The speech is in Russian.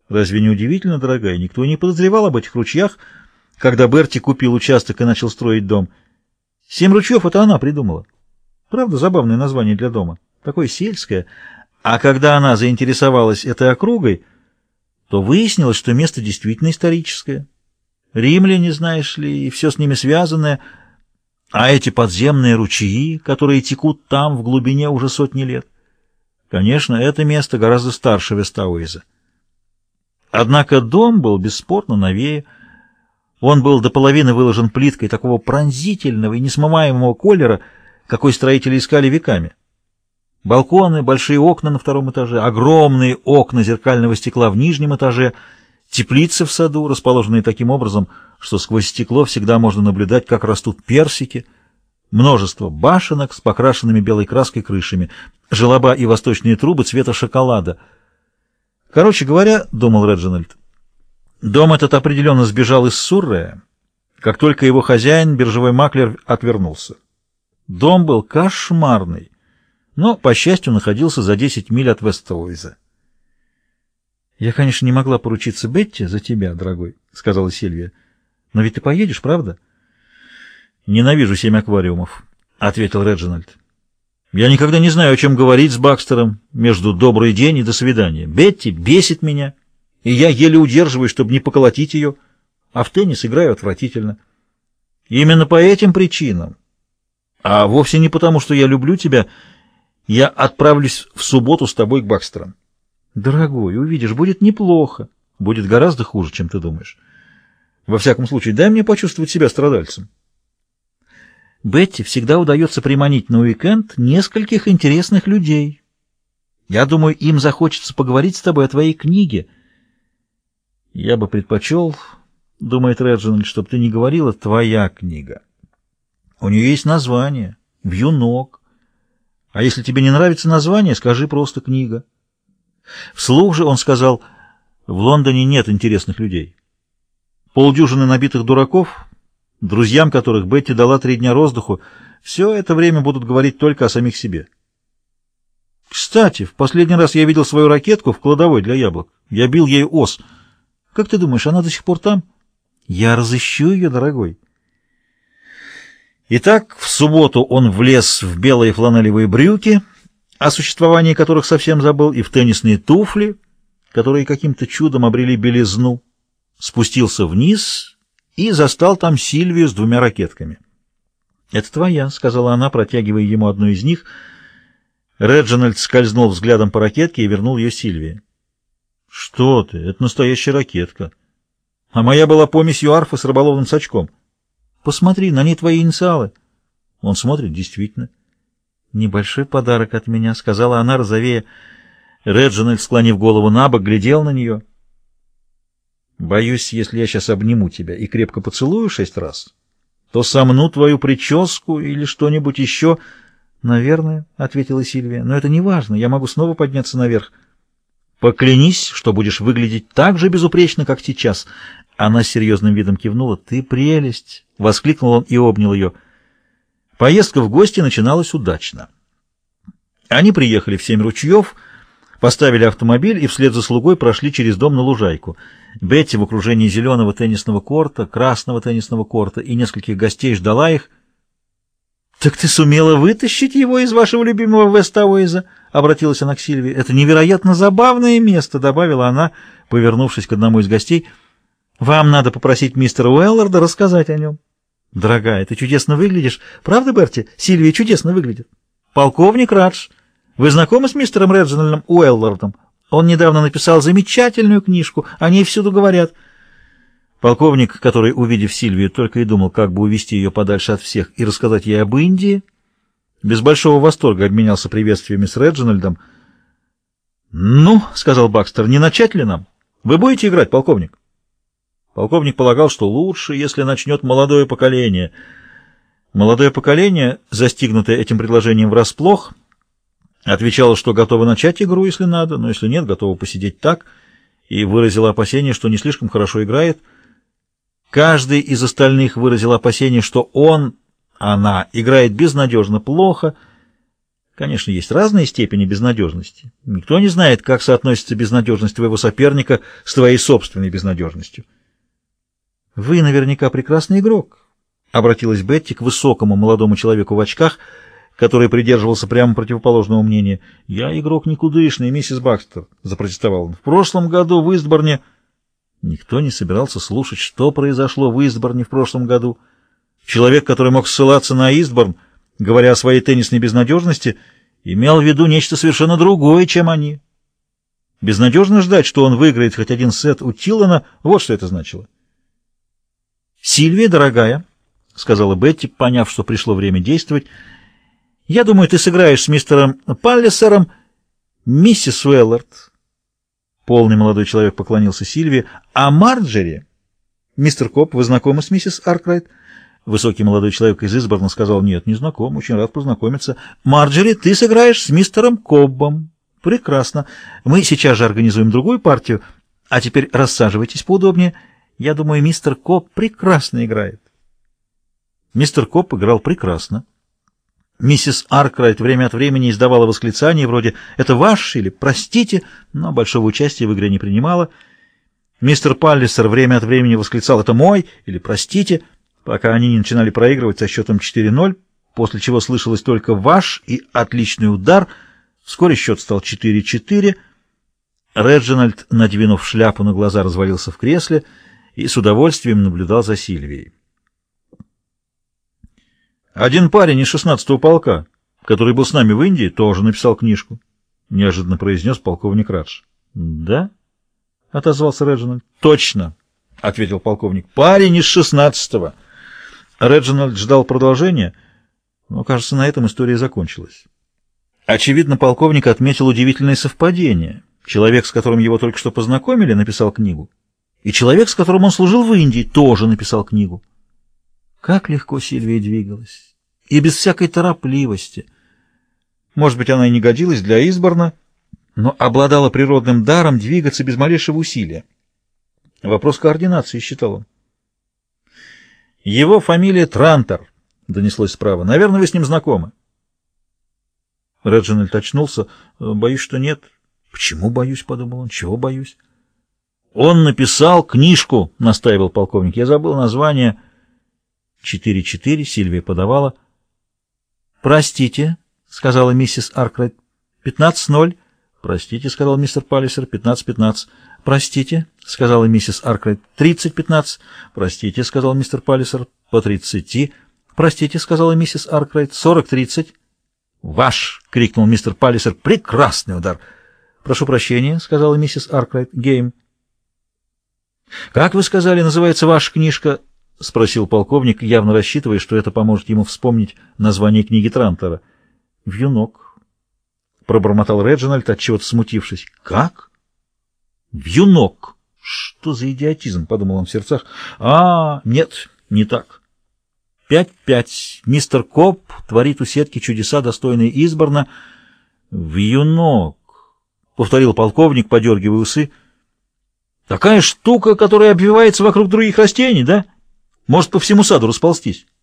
Разве не удивительно, дорогая? Никто и не подозревал об этих ручьях, когда Берти купил участок и начал строить дом. 7 ручьев — это она придумала. Правда, забавное название для дома. Такое сельское. А когда она заинтересовалась этой округой, то выяснилось, что место действительно историческое. Римляне, знаешь ли, и все с ними связанное. А эти подземные ручьи, которые текут там в глубине уже сотни лет. Конечно, это место гораздо старше Вестауэйза. Однако дом был бесспорно новее. Он был до половины выложен плиткой такого пронзительного и несмываемого колера, какой строители искали веками. Балконы, большие окна на 2-м этаже, огромные окна зеркального стекла в нижнем этаже, теплицы в саду, расположенные таким образом, что сквозь стекло всегда можно наблюдать, как растут персики, множество башенок с покрашенными белой краской крышами, желоба и восточные трубы цвета шоколада. Короче говоря, думал Реджинальд, дом этот определенно сбежал из Суррея, как только его хозяин, биржевой маклер, отвернулся. Дом был кошмарный, но, по счастью, находился за 10 миль от Вестауэйза. «Я, конечно, не могла поручиться Бетти за тебя, дорогой», — сказала Сильвия. «Но ведь ты поедешь, правда?» «Ненавижу 7 аквариумов», — ответил Реджинальд. «Я никогда не знаю, о чем говорить с Бакстером между «добрый день» и «до свидания». Бетти бесит меня, и я еле удерживаюсь, чтобы не поколотить ее, а в теннис играю отвратительно. Именно по этим причинам, а вовсе не потому, что я люблю тебя, я отправлюсь в субботу с тобой к Бакстерам». «Дорогой, увидишь, будет неплохо. Будет гораздо хуже, чем ты думаешь. Во всяком случае, дай мне почувствовать себя страдальцем». Бетти всегда удается приманить на уикенд нескольких интересных людей. Я думаю, им захочется поговорить с тобой о твоей книге. Я бы предпочел, думает Реджинальд, чтобы ты не говорила «твоя книга». У нее есть название «Вьюнок». А если тебе не нравится название, скажи просто «книга». Вслух же он сказал: «В Лондоне нет интересных людей. Полдюжины набитых дураков, друзьям которых Бетти дала 3 дня роздыху, все это время будут говорить только о самих себе». Кстати, в последний раз я видел свою ракетку в кладовой для яблок. Я бил ею ос. Как ты думаешь, она до сих пор там? Я разыщу ее, дорогой. Итак, в субботу он влез в белые фланелевые брюки, о существовании которых совсем забыл, и в теннисные туфли, которые каким-то чудом обрели белизну, спустился вниз и застал там Сильвию с 2 ракетками. «Это твоя», — сказала она, протягивая ему одну из них. Реджинальд скользнул взглядом по ракетке и вернул ее Сильвии. «Что ты? Это настоящая ракетка. А моя была помесью арфы с рыболовным сачком. Посмотри, на ней твои инициалы». Он смотрит, действительно. «Небольшой подарок от меня», — сказала она, розовея. Реджинальд, склонив голову набок, глядел на нее. «Боюсь, если я сейчас обниму тебя и крепко поцелую 6 раз, то сомну твою прическу или что-нибудь еще». «Наверное», — ответила Сильвия, — «но это не важно, я могу снова подняться наверх». «Поклянись, что будешь выглядеть так же безупречно, как сейчас». Она с серьезным видом кивнула. «Ты прелесть!» — воскликнул он и обнял ее. Поездка в гости начиналась удачно. Они приехали в 7 ручьев, поставили автомобиль и вслед за слугой прошли через дом на лужайку. Бетти в окружении зеленого теннисного корта, красного теннисного корта и нескольких гостей ждала их. «Так ты сумела вытащить его из вашего любимого Вестауэйза?» — обратилась она к Сильвии. «Это невероятно забавное место», — добавила она, повернувшись к одному из гостей. «Вам надо попросить мистера Уэлларда рассказать о нем». «Дорогая, ты чудесно выглядишь. Правда, Берти? Сильвия чудесно выглядит». «Полковник Радж, вы знакомы с мистером Реджинальдом Уэллардом? Он недавно написал замечательную книжку, о ней всюду говорят». Полковник, который, увидев Сильвию, только и думал, как бы увести ее подальше от всех и рассказать ей об Индии, без большого восторга обменялся приветствиями с Реджинальдом. «Ну, — сказал Бакстер, — не начать ли нам? Вы будете играть, полковник?» Полковник полагал, что лучше, если начнет молодое поколение. Молодое поколение, застигнутое этим предложением врасплох, отвечало, что готово начать игру, если надо, но если нет, готово посидеть так, и выразило опасение, что не слишком хорошо играет. Каждый из остальных выразил опасение, что она играет безнадежно плохо. Конечно, есть разные степени безнадежности. Никто не знает, как соотносится безнадежность твоего соперника с твоей собственной безнадежностью. «Вы наверняка прекрасный игрок», — обратилась Бетти к высокому молодому человеку в очках, который придерживался прямо противоположного мнения. «Я игрок никудышный, миссис Бакстер», — запротестовал он. «В прошлом году в Истборне...» Никто не собирался слушать, что произошло в Истборне в прошлом году. Человек, который мог ссылаться на Истборн, говоря о своей теннисной безнадежности, имел в виду нечто совершенно другое, чем они. Безнадежно ждать, что он выиграет хоть один сет у Тиллана, вот что это значило. «Сильвия, дорогая», — сказала Бетти, поняв, что пришло время действовать, — «я думаю, ты сыграешь с мистером Паллисером, миссис Уэллард». Полный молодой человек поклонился Сильвии. «А Марджери?» «Мистер Коп, вы знакомы с миссис Аркрайт?» Высокий молодой человек из Истборна сказал: «Нет, не знаком, очень рад познакомиться». «Марджери, ты сыграешь с мистером Коббом». «Прекрасно. Мы сейчас же организуем другую партию. А теперь рассаживайтесь поудобнее. Я думаю, мистер Коб прекрасно играет». Мистер Коб играл прекрасно. Миссис Аркрайт время от времени издавала восклицания вроде «это ваш» или «простите», но большого участия в игре не принимала. Мистер Паллисер время от времени восклицал «это мой» или «простите», пока они не начинали проигрывать со счетом 4-0, после чего слышалось только «ваш» и «отличный удар». Вскоре счет стал 4-4. Реджинальд, надвинув шляпу на глаза, развалился в кресле и с удовольствием наблюдал за Сильвией. «Один парень из 16-го полка, который был с нами в Индии, тоже написал книжку», — неожиданно произнес полковник Радж. «Да?» — отозвался Реджинальд. «Точно», — ответил полковник. «Парень из 16-го». Реджинальд ждал продолжения, но, кажется, на этом история закончилась. Очевидно, полковник отметил удивительное совпадение. Человек, с которым его только что познакомили, написал книгу, и человек, с которым он служил в Индии, тоже написал книгу. Как легко Сильвия двигалась, и без всякой торопливости. Может быть, она и не годилась для Истборна, но обладала природным даром двигаться без малейшего усилия. Вопрос координации, считал он. «Его фамилия Трантор», — донеслось справа. «Наверное, вы с ним знакомы». Реджинальд очнулся. «Боюсь, что нет». «Почему боюсь?» — подумал он. «Чего боюсь?» «Он написал книжку», — настаивал полковник. «Я забыл название». 4-4, Сильвия подавала. «Простите», — сказала миссис Аркрайт. 15-0. «Простите», — сказал мистер Паллисер. 15-15. «Простите», — сказала миссис Аркрайт. 30-15. «Простите», — сказал мистер Паллисер. «По 30. «Простите», — сказала миссис Аркрайт. 40-30. «Ваш!» — крикнул мистер Паллисер. «Прекрасный удар!» «Прошу прощения», — сказала миссис Аркрайт. «Гейм». «Как вы сказали, называется ваша книжка?» — спросил полковник, явно рассчитывая, что это поможет ему вспомнить название книги Трантора. «Вьюнок», — пробормотал Реджинальд, отчего-то смутившись. «Как?» «Вьюнок». «Что за идиотизм?» — подумал он в сердцах. Нет, не так». 5-5. Мистер Коб творит у сетки чудеса, достойные Истборна. «Вьюнок», — повторил полковник, подергивая усы. «Такая штука, которая обвивается вокруг других растений, да? Может по всему саду расползтись».